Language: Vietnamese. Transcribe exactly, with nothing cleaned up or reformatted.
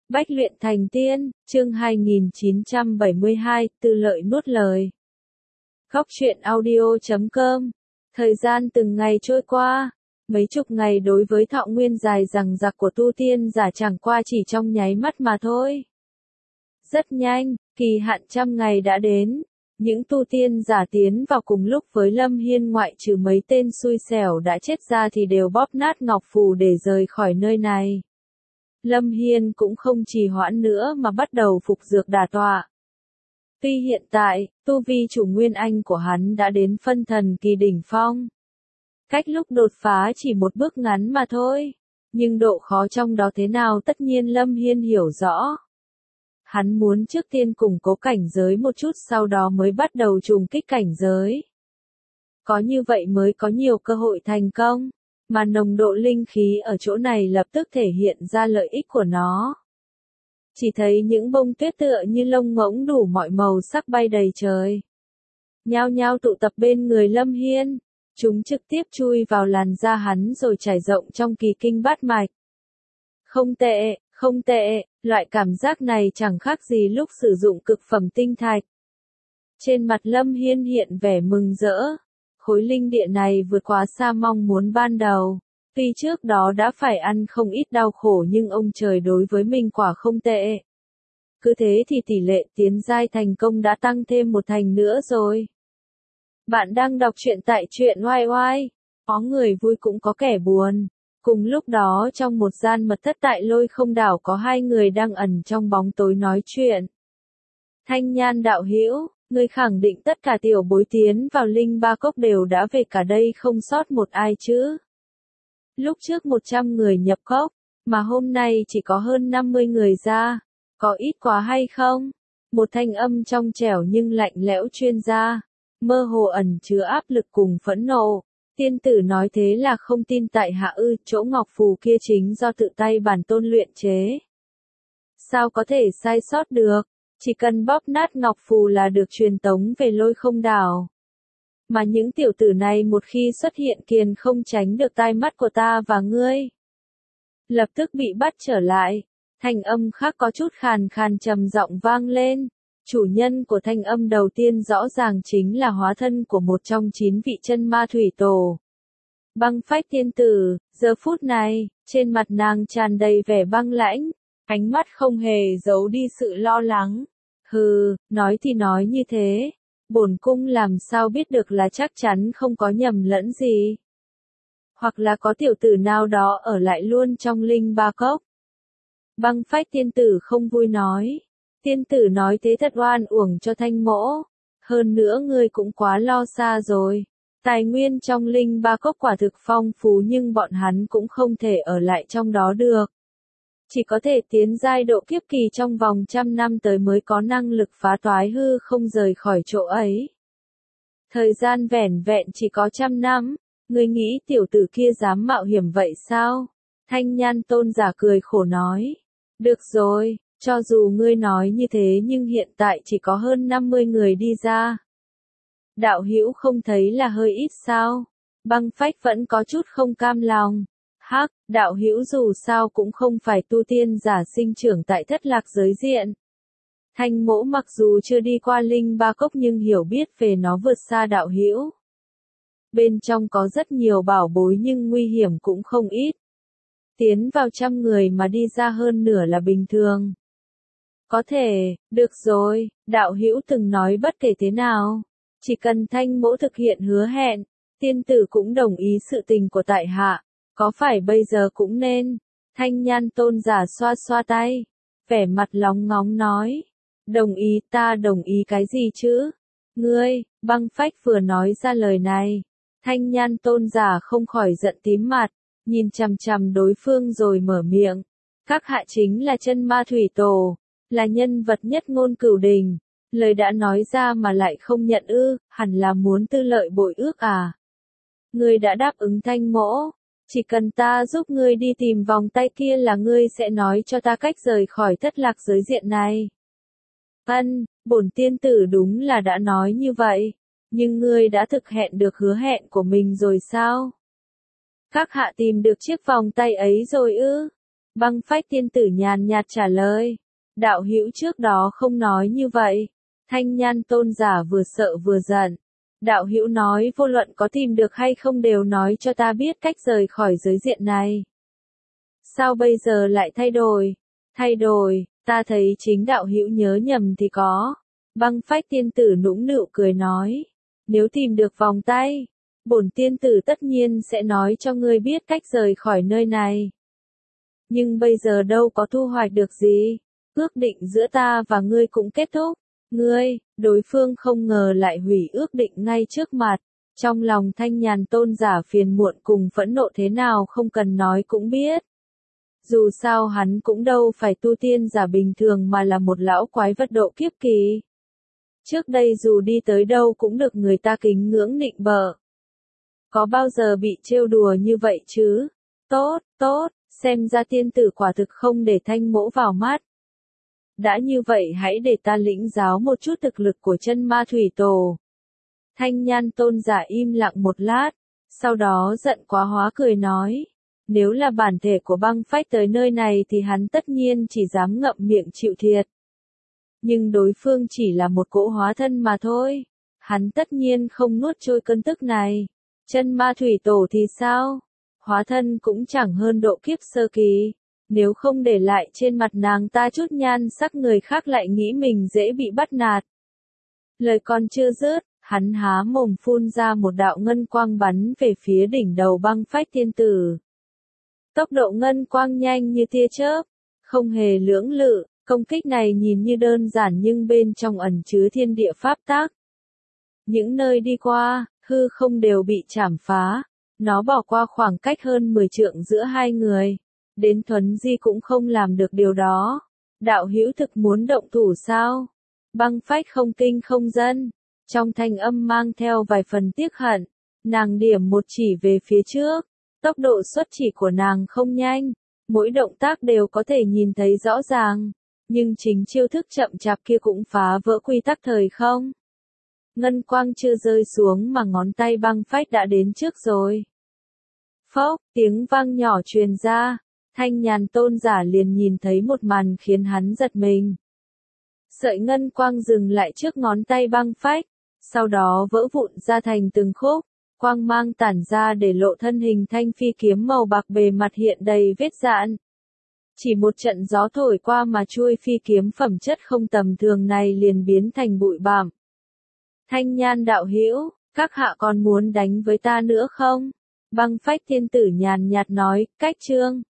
Bách luyện thành tiên, chương hai nghìn chín trăm bảy mươi hai, tư lợi nuốt lời. Góc truyện audio chấm com. Thời gian từng ngày trôi qua, mấy chục ngày đối với thọ nguyên dài dằng dặc của tu tiên giả chẳng qua chỉ trong nháy mắt mà thôi. Rất nhanh, kỳ hạn trăm ngày đã đến. Những tu tiên giả tiến vào cùng lúc với Lâm Hiên ngoại trừ mấy tên xui xẻo đã chết ra thì đều bóp nát ngọc phù để rời khỏi nơi này. Lâm Hiên cũng không trì hoãn nữa mà bắt đầu phục dược đả tọa. Tuy hiện tại, tu vi chủ nguyên anh của hắn đã đến phân thần kỳ đỉnh phong. Cách lúc đột phá chỉ một bước ngắn mà thôi, nhưng độ khó trong đó thế nào tất nhiên Lâm Hiên hiểu rõ. Hắn muốn trước tiên củng cố cảnh giới một chút sau đó mới bắt đầu trùng kích cảnh giới. Có như vậy mới có nhiều cơ hội thành công. Mà nồng độ linh khí ở chỗ này lập tức thể hiện ra lợi ích của nó. Chỉ thấy những bông tuyết tựa như lông ngỗng đủ mọi màu sắc bay đầy trời. Nhao nhao tụ tập bên người Lâm Hiên, chúng trực tiếp chui vào làn da hắn rồi trải rộng trong kỳ kinh bát mạch. Không tệ, không tệ, loại cảm giác này chẳng khác gì lúc sử dụng cực phẩm tinh thạch. Trên mặt Lâm Hiên hiện vẻ mừng rỡ. Khối linh địa này vượt quá xa mong muốn ban đầu. Tuy trước đó đã phải ăn không ít đau khổ nhưng ông trời đối với mình quả không tệ. Cứ thế thì tỷ lệ tiến giai thành công đã tăng thêm một thành nữa rồi. Bạn đang đọc truyện tại truyện oai oai. Có người vui cũng có kẻ buồn. Cùng lúc đó trong một gian mật thất tại Lôi Không Đảo có hai người đang ẩn trong bóng tối nói chuyện. Thanh Nhan đạo hữu, người khẳng định tất cả tiểu bối tiến vào Linh Ba Cốc đều đã về cả đây không sót một ai chứ. Lúc trước một trăm người nhập cốc, mà hôm nay chỉ có hơn năm mươi người ra, có ít quá hay không? Một thanh âm trong trẻo nhưng lạnh lẽo chuyên gia, mơ hồ ẩn chứa áp lực cùng phẫn nộ. Tiên tử nói thế là không tin tại hạ ư, chỗ ngọc phù kia chính do tự tay bản tôn luyện chế. Sao có thể sai sót được? Chỉ cần bóp nát ngọc phù là được truyền tống về Lôi Không Đảo. Mà những tiểu tử này một khi xuất hiện kiền không tránh được tai mắt của ta và ngươi. Lập tức bị bắt trở lại. Thanh âm khác có chút khàn khàn trầm giọng vang lên. Chủ nhân của thanh âm đầu tiên rõ ràng chính là hóa thân của một trong chín vị chân ma thủy tổ. Băng Phách tiên tử, giờ phút này, trên mặt nàng tràn đầy vẻ băng lãnh. Ánh mắt không hề giấu đi sự lo lắng. Hừ, nói thì nói như thế. Bổn cung làm sao biết được là chắc chắn không có nhầm lẫn gì. Hoặc là có tiểu tử nào đó ở lại luôn trong Linh Ba Cốc. Băng Phách tiên tử không vui nói. Tiên tử nói thế thật oan uổng cho Thanh mỗ. Hơn nữa ngươi cũng quá lo xa rồi. Tài nguyên trong Linh Ba Cốc quả thực phong phú nhưng bọn hắn cũng không thể ở lại trong đó được. Chỉ có thể tiến giai độ kiếp kỳ trong vòng trăm năm tới mới có năng lực phá toái hư không rời khỏi chỗ ấy. Thời gian vẻn vẹn chỉ có trăm năm, ngươi nghĩ tiểu tử kia dám mạo hiểm vậy sao? Thanh Nhan tôn giả cười khổ nói. Được rồi, cho dù ngươi nói như thế nhưng hiện tại chỉ có hơn năm mươi người đi ra. Đạo hữu không thấy là hơi ít sao? Băng Phách vẫn có chút không cam lòng. Hắc, đạo hữu dù sao cũng không phải tu tiên giả sinh trưởng tại Thất Lạc giới diện. Thanh mỗ mặc dù chưa đi qua Linh Ba Cốc nhưng hiểu biết về nó vượt xa đạo hữu. Bên trong có rất nhiều bảo bối nhưng nguy hiểm cũng không ít. Tiến vào trăm người mà đi ra hơn nửa là bình thường. Có thể, được rồi, đạo hữu từng nói bất kể thế nào. Chỉ cần Thanh mỗ thực hiện hứa hẹn, tiên tử cũng đồng ý sự tình của tại hạ. Có phải bây giờ cũng nên? Thanh Nhan tôn giả xoa xoa tay. Vẻ mặt lóng ngóng nói. Đồng ý ta đồng ý cái gì chứ? Ngươi, Băng Phách vừa nói ra lời này. Thanh Nhan tôn giả không khỏi giận tím mặt. Nhìn chằm chằm đối phương rồi mở miệng. Các hạ chính là chân ma thủy tổ. Là nhân vật nhất ngôn cửu đình. Lời đã nói ra mà lại không nhận ư. Hẳn là muốn tư lợi bội ước à? Ngươi đã đáp ứng Thanh mỗ. Chỉ cần ta giúp ngươi đi tìm vòng tay kia là ngươi sẽ nói cho ta cách rời khỏi Thất Lạc giới diện này. Ân, bổn tiên tử đúng là đã nói như vậy. Nhưng ngươi đã thực hiện được hứa hẹn của mình rồi sao? Các hạ tìm được chiếc vòng tay ấy rồi ư? Băng phách tiên tử nhàn nhạt trả lời. Đạo hữu trước đó không nói như vậy. Thanh Nhan tôn giả vừa sợ vừa giận. Đạo hữu nói vô luận có tìm được hay không đều nói cho ta biết cách rời khỏi giới diện này. Sao bây giờ lại thay đổi? Thay đổi, ta thấy chính đạo hữu nhớ nhầm thì có. Băng phách tiên tử nũng nịu cười nói. Nếu tìm được vòng tay, bổn tiên tử tất nhiên sẽ nói cho ngươi biết cách rời khỏi nơi này. Nhưng bây giờ đâu có thu hoạch được gì. Ước định giữa ta và ngươi cũng kết thúc. Ngươi, đối phương không ngờ lại hủy ước định ngay trước mặt. Trong lòng Thanh Nhàn tôn giả phiền muộn cùng phẫn nộ thế nào không cần nói cũng biết. Dù sao hắn cũng đâu phải tu tiên giả bình thường mà là một lão quái vật độ kiếp kỳ. Trước đây dù đi tới đâu cũng được người ta kính ngưỡng nịnh bợ. Có bao giờ bị trêu đùa như vậy chứ? Tốt, tốt, xem ra tiên tử quả thực không để Thanh mỗ vào mắt. Đã như vậy hãy để ta lĩnh giáo một chút thực lực của chân ma thủy tổ. Thanh Nhan tôn giả im lặng một lát, sau đó giận quá hóa cười nói. Nếu là bản thể của băng phách tới nơi này thì hắn tất nhiên chỉ dám ngậm miệng chịu thiệt. Nhưng đối phương chỉ là một cỗ hóa thân mà thôi. Hắn tất nhiên không nuốt trôi cơn tức này. Chân ma thủy tổ thì sao? Hóa thân cũng chẳng hơn độ kiếp sơ kỳ. Nếu không để lại trên mặt nàng ta chút nhan sắc người khác lại nghĩ mình dễ bị bắt nạt. Lời còn chưa dứt, hắn há mồm phun ra một đạo ngân quang bắn về phía đỉnh đầu băng phách tiên tử. Tốc độ ngân quang nhanh như tia chớp, không hề lưỡng lự, công kích này nhìn như đơn giản nhưng bên trong ẩn chứa thiên địa pháp tắc. Những nơi đi qua, hư không đều bị chảm phá, nó bỏ qua khoảng cách hơn mười trượng giữa hai người. Đến Thuấn Di cũng không làm được điều đó. Đạo hữu thực muốn động thủ sao? Băng phách không kinh không dân. Trong thanh âm mang theo vài phần tiếc hận. Nàng điểm một chỉ về phía trước. Tốc độ xuất chỉ của nàng không nhanh. Mỗi động tác đều có thể nhìn thấy rõ ràng. Nhưng chính chiêu thức chậm chạp kia cũng phá vỡ quy tắc thời không. Ngân quang chưa rơi xuống mà ngón tay băng phách đã đến trước rồi. Phốc, tiếng vang nhỏ truyền ra. Thanh Nhàn tôn giả liền nhìn thấy một màn khiến hắn giật mình. Sợi ngân quang dừng lại trước ngón tay băng phách, sau đó vỡ vụn ra thành từng khúc, quang mang tản ra để lộ thân hình thanh phi kiếm màu bạc bề mặt hiện đầy vết dạn. Chỉ một trận gió thổi qua mà chuôi phi kiếm phẩm chất không tầm thường này liền biến thành bụi bặm. Thanh Nhan đạo hữu, các hạ còn muốn đánh với ta nữa không? Băng phách thiên tử nhàn nhạt nói, cách chương.